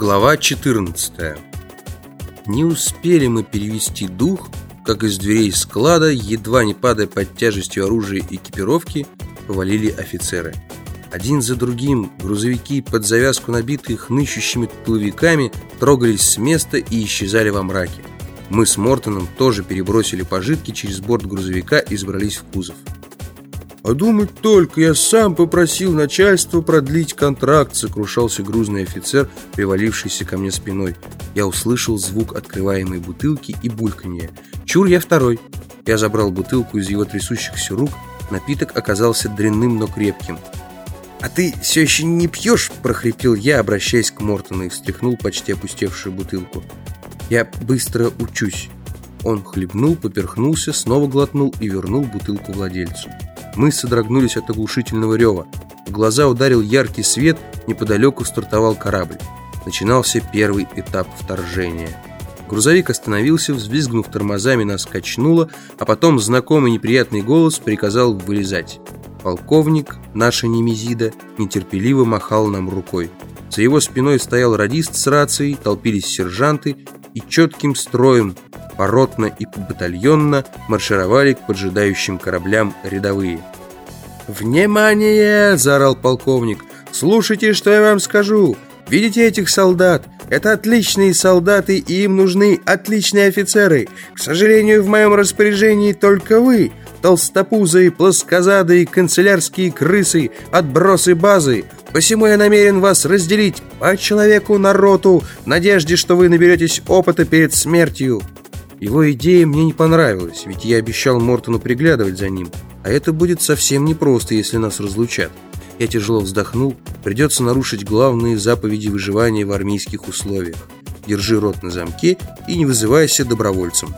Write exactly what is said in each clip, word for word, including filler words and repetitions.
Глава четырнадцатая. Не успели мы перевести дух, как из дверей склада, едва не падая под тяжестью оружия и экипировки, повалили офицеры. Один за другим грузовики, под завязку набитые хнычущими тыловиками, трогались с места и исчезали во мраке. Мы с Мортоном тоже перебросили пожитки через борт грузовика и забрались в кузов. «А думать только, я сам попросил начальство продлить контракт», — сокрушался грузный офицер, привалившийся ко мне спиной. Я услышал звук открываемой бутылки и бульканье. «Чур, я второй». Я забрал бутылку из его трясущихся рук. Напиток оказался дрянным, но крепким. «А ты все еще не пьешь?» — прохрипел я, обращаясь к Мортону, и встряхнул почти опустевшую бутылку. «Я быстро учусь». Он хлебнул, поперхнулся, снова глотнул и вернул бутылку владельцу. Мы содрогнулись от оглушительного рева. В глаза ударил яркий свет, неподалеку стартовал корабль. Начинался первый этап вторжения. Грузовик остановился, взвизгнув тормозами, нас качнуло, а потом знакомый неприятный голос приказал вылезать. Полковник, наша Немезида, нетерпеливо махал нам рукой. За его спиной стоял радист с рацией, толпились сержанты и четким строем, поротно и побатальонно маршировали к поджидающим кораблям рядовые. «Внимание!» – заорал полковник. «Слушайте, что я вам скажу! Видите этих солдат? Это отличные солдаты, и им нужны отличные офицеры. К сожалению, в моем распоряжении только вы, толстопузые, плоскозадые, канцелярские крысы, отбросы базы. Посему я намерен вас разделить по человеку на роту, в надежде, что вы наберетесь опыта перед смертью». Его идея мне не понравилась, ведь я обещал Мортону приглядывать за ним, а это будет совсем непросто, если нас разлучат. Я тяжело вздохнул. Придется нарушить главные заповеди выживания в армейских условиях. Держи рот на замке и не вызывайся добровольцем.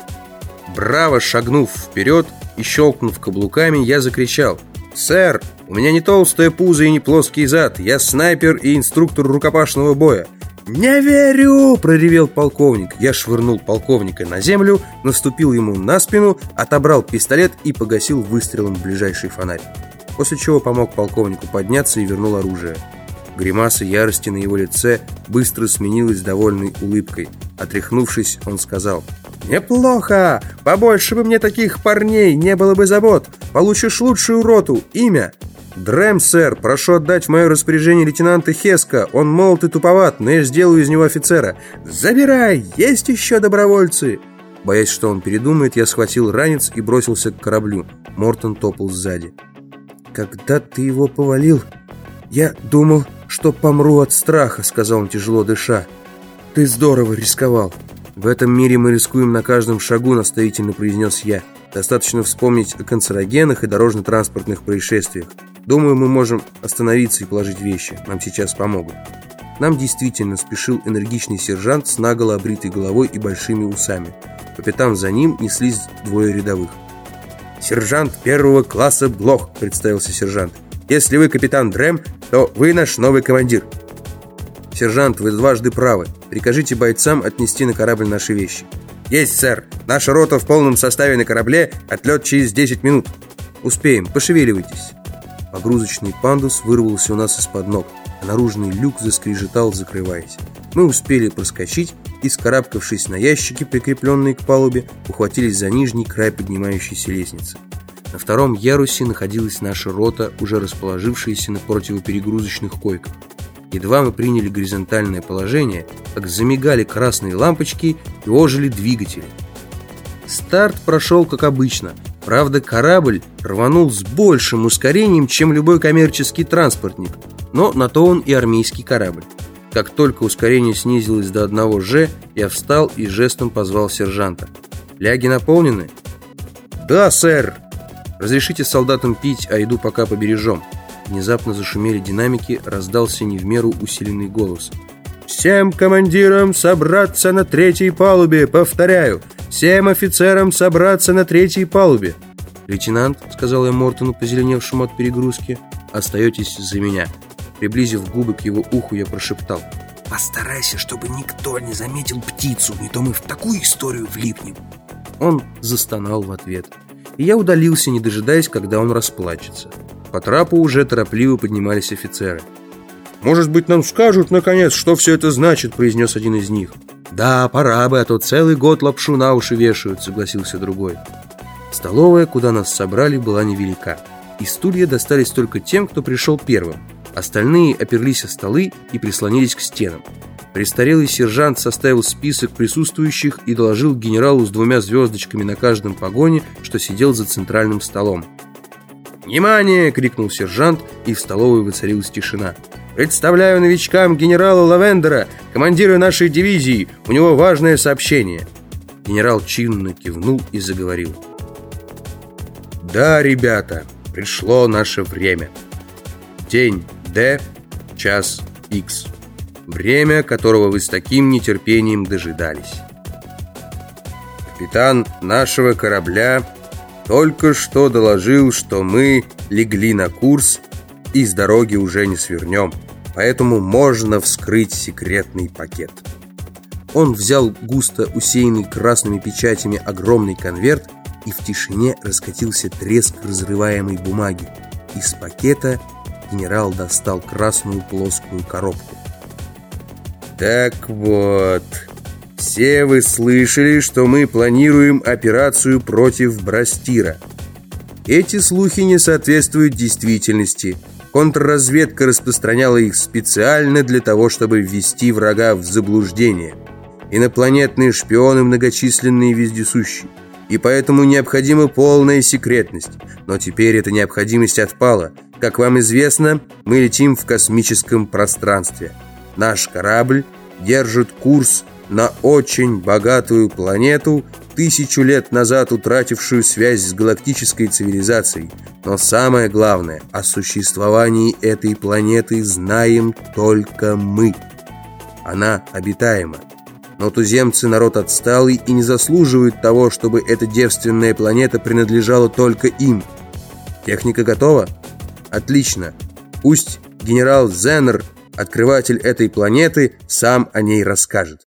Браво шагнув вперед и щелкнув каблуками, я закричал: «Сэр, у меня не толстое пузо и не плоский зад. Я снайпер и инструктор рукопашного боя». «Не верю!» – проревел полковник. Я швырнул полковника на землю, наступил ему на спину, отобрал пистолет и погасил выстрелом ближайший фонарь. После чего помог полковнику подняться и вернул оружие. Гримаса ярости на его лице быстро сменилась довольной улыбкой. Отряхнувшись, он сказал: «Неплохо! Побольше бы мне таких парней, не было бы забот! Получишь лучшую роту! Имя?» «Дрэм, сэр, прошу отдать в мое распоряжение лейтенанта Хеска. Он молод и туповат, но я сделаю из него офицера». «Забирай! Есть еще добровольцы!» Боясь, что он передумает, я схватил ранец и бросился к кораблю. Мортон топал сзади. «Когда ты его повалил, я думал, что помру от страха», — сказал он, тяжело дыша. «Ты здорово рисковал». «В этом мире мы рискуем на каждом шагу», — наставительно произнес я. «Достаточно вспомнить о канцерогенах и дорожно-транспортных происшествиях. Думаю, мы можем остановиться и положить вещи. Нам сейчас помогут». Нам действительно спешил энергичный сержант с наголо обритой головой и большими усами. По пятам за ним неслись двое рядовых. «Сержант первого класса Блох», — представился сержант. «Если вы капитан Дрэм, то вы наш новый командир». «Сержант, вы дважды правы. Прикажите бойцам отнести на корабль наши вещи». «Есть, сэр. Наша рота в полном составе на корабле. Отлет через десять минут». «Успеем. Пошевеливайтесь». Погрузочный пандус вырвался у нас из-под ног, а наружный люк заскрежетал, закрываясь. Мы успели проскочить и, скарабкавшись на ящики, прикрепленные к палубе, ухватились за нижний край поднимающейся лестницы. На втором ярусе находилась наша рота, уже расположившаяся на противоперегрузочных койках. Едва мы приняли горизонтальное положение, как замигали красные лампочки и ожили двигатели. Старт прошел как обычно. Правда, корабль рванул с большим ускорением, чем любой коммерческий транспортник, но на то он и армейский корабль. Как только ускорение снизилось до одного же, я встал и жестом позвал сержанта. «Ляги наполнены?» «Да, сэр!» «Разрешите солдатам пить, а еду пока побережем». Внезапно зашумели динамики, раздался не в меру усиленный голос. «Всем командирам собраться на третьей палубе! Повторяю, всем офицерам собраться на третьей палубе!» «Лейтенант», — сказал я Мортону, позеленевшему от перегрузки, — «остаетесь за меня». Приблизив губы к его уху, я прошептал: «Постарайся, чтобы никто не заметил птицу, не то мы в такую историю влипнем». Он застонал в ответ, и я удалился, не дожидаясь, когда он расплачется. По трапу уже торопливо поднимались офицеры. Может быть, нам скажут, наконец, что все это значит», — произнес один из них. «Да, пора бы, а то целый год лапшу на уши вешают», — согласился другой. Столовая, куда нас собрали, была невелика, и стулья достались только тем, кто пришел первым. Остальные оперлись о столы и прислонились к стенам. Престарелый сержант составил список присутствующих и доложил генералу с двумя звездочками на каждом погоне, что сидел за центральным столом. «Внимание!» — крикнул сержант, и в столовой воцарилась тишина. «Представляю новичкам генерала Лавендера, командира нашей дивизии. У него важное сообщение». Генерал чинно кивнул и заговорил. «Да, ребята, пришло наше время. День Д, час Х. Время, которого вы с таким нетерпением дожидались. Капитан нашего корабля только что доложил, что мы легли на курс и с дороги уже не свернем, поэтому можно вскрыть секретный пакет». Он взял густо усеянный красными печатями огромный конверт, и в тишине раскатился треск разрываемой бумаги. Из пакета генерал достал красную плоскую коробку. «Так вот, все вы слышали, что мы планируем операцию против Брастира. Эти слухи не соответствуют действительности. Контрразведка распространяла их специально для того, чтобы ввести врага в заблуждение. Инопланетные шпионы многочисленные и вездесущие, и поэтому необходима полная секретность. Но теперь эта необходимость отпала. Как вам известно, мы летим в космическом пространстве. Наш корабль держит курс на очень богатую планету, тысячу лет назад утратившую связь с галактической цивилизацией. Но самое главное, о существовании этой планеты знаем только мы. Она обитаема. Но туземцы народ отсталый и не заслуживают того, чтобы эта девственная планета принадлежала только им. Техника готова? Отлично. Пусть генерал Зеннер, открыватель этой планеты, сам о ней расскажет.